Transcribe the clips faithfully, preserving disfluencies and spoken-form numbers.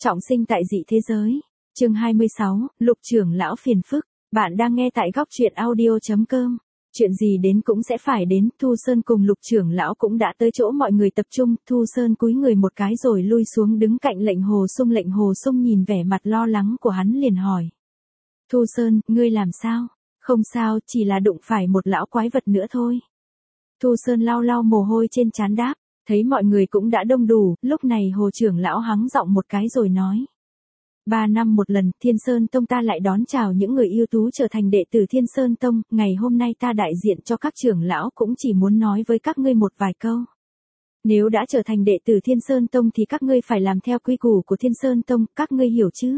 Trọng sinh tại dị thế giới. Chương hai mươi sáu, Lục trưởng lão phiền phức. Bạn đang nghe tại góc truyện audio chấm com. Chuyện gì đến cũng sẽ phải đến, Thu Sơn cùng Lục trưởng lão cũng đã tới chỗ mọi người tập trung, Thu Sơn cúi người một cái rồi lui xuống đứng cạnh Lệnh Hồ Sung. Lệnh Hồ Sung nhìn vẻ mặt lo lắng của hắn liền hỏi. Thu Sơn, ngươi làm sao? Không sao, chỉ là đụng phải một lão quái vật nữa thôi. Thu Sơn lau lau mồ hôi trên trán đáp, thấy mọi người cũng đã đông đủ, lúc này Hồ trưởng lão hắng giọng một cái rồi nói. Ba năm một lần, Thiên Sơn Tông ta lại đón chào những người ưu tú trở thành đệ tử Thiên Sơn Tông, ngày hôm nay ta đại diện cho các trưởng lão cũng chỉ muốn nói với các ngươi một vài câu. Nếu đã trở thành đệ tử Thiên Sơn Tông thì các ngươi phải làm theo quy củ của Thiên Sơn Tông, các ngươi hiểu chứ?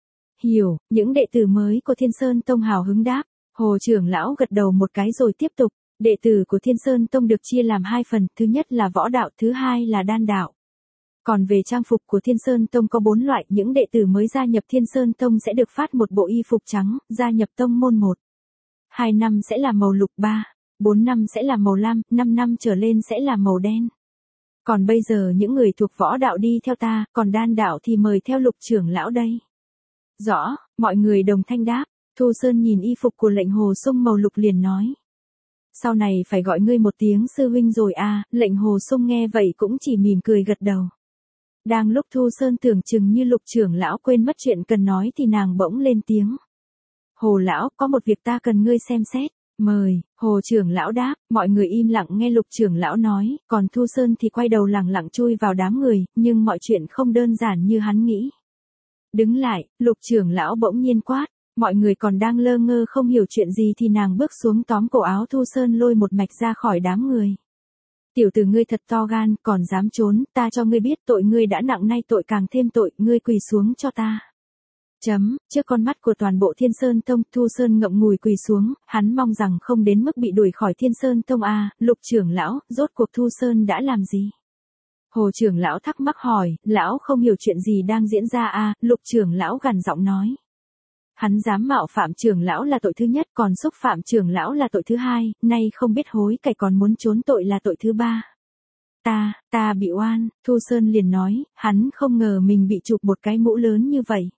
Hiểu, những đệ tử mới của Thiên Sơn Tông hào hứng đáp. Hồ trưởng lão gật đầu một cái rồi tiếp tục, đệ tử của Thiên Sơn Tông được chia làm hai phần, thứ nhất là võ đạo, thứ hai là đan đạo. Còn về trang phục của Thiên Sơn Tông có bốn loại, những đệ tử mới gia nhập Thiên Sơn Tông sẽ được phát một bộ y phục trắng, gia nhập tông môn một. Hai năm sẽ là màu lục, ba, bốn năm sẽ là màu lam, năm năm trở lên sẽ là màu đen. Còn bây giờ những người thuộc võ đạo đi theo ta, còn đan đạo thì mời theo Lục trưởng lão đây. Rõ, mọi người đồng thanh đáp. Thu Sơn nhìn y phục của Lệnh Hồ Sung màu lục liền nói. Sau này phải gọi ngươi một tiếng sư huynh rồi à, Lệnh Hồ Sung nghe vậy cũng chỉ mỉm cười gật đầu. Đang lúc Thu Sơn tưởng chừng như Lục trưởng lão quên mất chuyện cần nói thì nàng bỗng lên tiếng. Hồ lão, có một việc ta cần ngươi xem xét, mời, Hồ trưởng lão đáp, mọi người im lặng nghe Lục trưởng lão nói, còn Thu Sơn thì quay đầu lẳng lặng chui vào đám người, nhưng mọi chuyện không đơn giản như hắn nghĩ. Đứng lại, Lục trưởng lão bỗng nhiên quát. Mọi người còn đang lơ ngơ không hiểu chuyện gì thì nàng bước xuống tóm cổ áo Thu Sơn lôi một mạch ra khỏi đám người. Tiểu tử ngươi thật to gan, còn dám trốn, ta cho ngươi biết tội ngươi đã nặng nay tội càng thêm tội, ngươi quỳ xuống cho ta. Chấm, trước con mắt của toàn bộ Thiên Sơn Tông, Thu Sơn ngậm ngùi quỳ xuống, hắn mong rằng không đến mức bị đuổi khỏi Thiên Sơn Tông à, Lục trưởng lão, rốt cuộc Thu Sơn đã làm gì? Hồ trưởng lão thắc mắc hỏi, lão không hiểu chuyện gì đang diễn ra à, Lục trưởng lão gằn giọng nói. Hắn dám mạo phạm trưởng lão là tội thứ nhất, còn xúc phạm trưởng lão là tội thứ hai, nay không biết hối cải còn muốn trốn tội là tội thứ ba. Ta, ta bị oan, Thu Sơn liền nói, hắn không ngờ mình bị chụp một cái mũ lớn như vậy.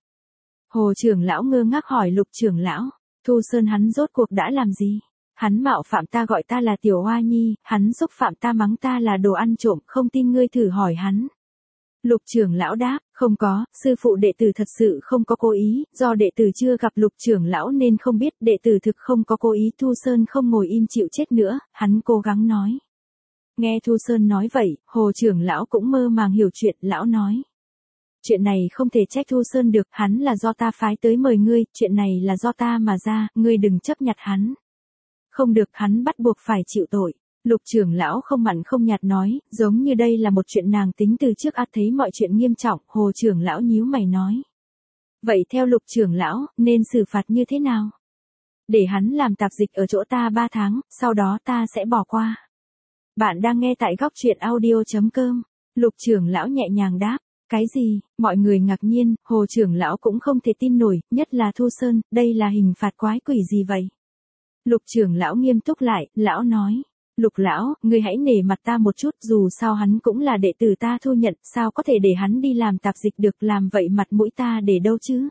Hồ trưởng lão ngơ ngác hỏi Lục trưởng lão, Thu Sơn hắn rốt cuộc đã làm gì? Hắn mạo phạm ta gọi ta là tiểu hoa nhi, hắn xúc phạm ta mắng ta là đồ ăn trộm, không tin ngươi thử hỏi hắn. Lục trưởng lão đáp, không có, sư phụ đệ tử thật sự không có cố ý, do đệ tử chưa gặp Lục trưởng lão nên không biết, đệ tử thực không có cố ý. Thu Sơn không ngồi im chịu chết nữa, hắn cố gắng nói. Nghe Thu Sơn nói vậy, Hồ trưởng lão cũng mơ màng hiểu chuyện, lão nói. Chuyện này không thể trách Thu Sơn được, hắn là do ta phái tới mời ngươi, chuyện này là do ta mà ra, ngươi đừng chấp nhặt hắn. Không được, hắn bắt buộc phải chịu tội. Lục trưởng lão không mặn không nhạt nói, giống như đây là một chuyện nàng tính từ trước á. Thấy mọi chuyện nghiêm trọng, Hồ trưởng lão nhíu mày nói. Vậy theo Lục trưởng lão, nên xử phạt như thế nào? Để hắn làm tạp dịch ở chỗ ta ba tháng, sau đó ta sẽ bỏ qua. Bạn đang nghe tại góc truyện audio chấm com. Lục trưởng lão nhẹ nhàng đáp. Cái gì? Mọi người ngạc nhiên, Hồ trưởng lão cũng không thể tin nổi, nhất là Thu Sơn, đây là hình phạt quái quỷ gì vậy? Lục trưởng lão nghiêm túc lại, lão nói. Lục lão, ngươi hãy nể mặt ta một chút, dù sao hắn cũng là đệ tử ta thu nhận, sao có thể để hắn đi làm tạp dịch được, làm vậy mặt mũi ta để đâu chứ?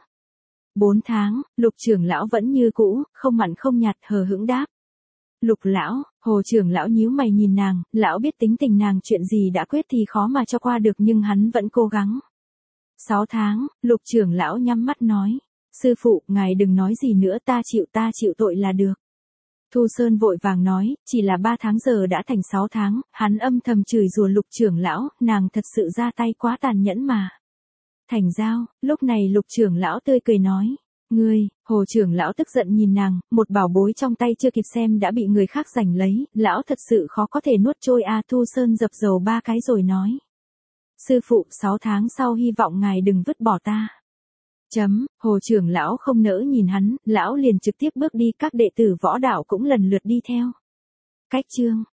Bốn tháng, Lục trưởng lão vẫn như cũ, không mặn không nhạt, hờ hững đáp. Lục lão, Hồ trưởng lão nhíu mày nhìn nàng, lão biết tính tình nàng, chuyện gì đã quyết thì khó mà cho qua được nhưng hắn vẫn cố gắng. Sáu tháng, Lục trưởng lão nhắm mắt nói. Sư phụ, ngài đừng nói gì nữa, ta chịu ta chịu tội là được. Thu Sơn vội vàng nói, chỉ là ba tháng giờ đã thành sáu tháng, hắn âm thầm chửi rủa Lục trưởng lão, nàng thật sự ra tay quá tàn nhẫn mà. Thành giao, lúc này Lục trưởng lão tươi cười nói, ngươi, Hồ trưởng lão tức giận nhìn nàng, một bảo bối trong tay chưa kịp xem đã bị người khác giành lấy, lão thật sự khó có thể nuốt trôi a. Thu Sơn dập dầu ba cái rồi nói. Sư phụ, sáu tháng sau hy vọng ngài đừng vứt bỏ ta. Chấm, Hồ trưởng lão không nỡ nhìn hắn, lão liền trực tiếp bước đi, các đệ tử võ đạo cũng lần lượt đi theo. Cách chương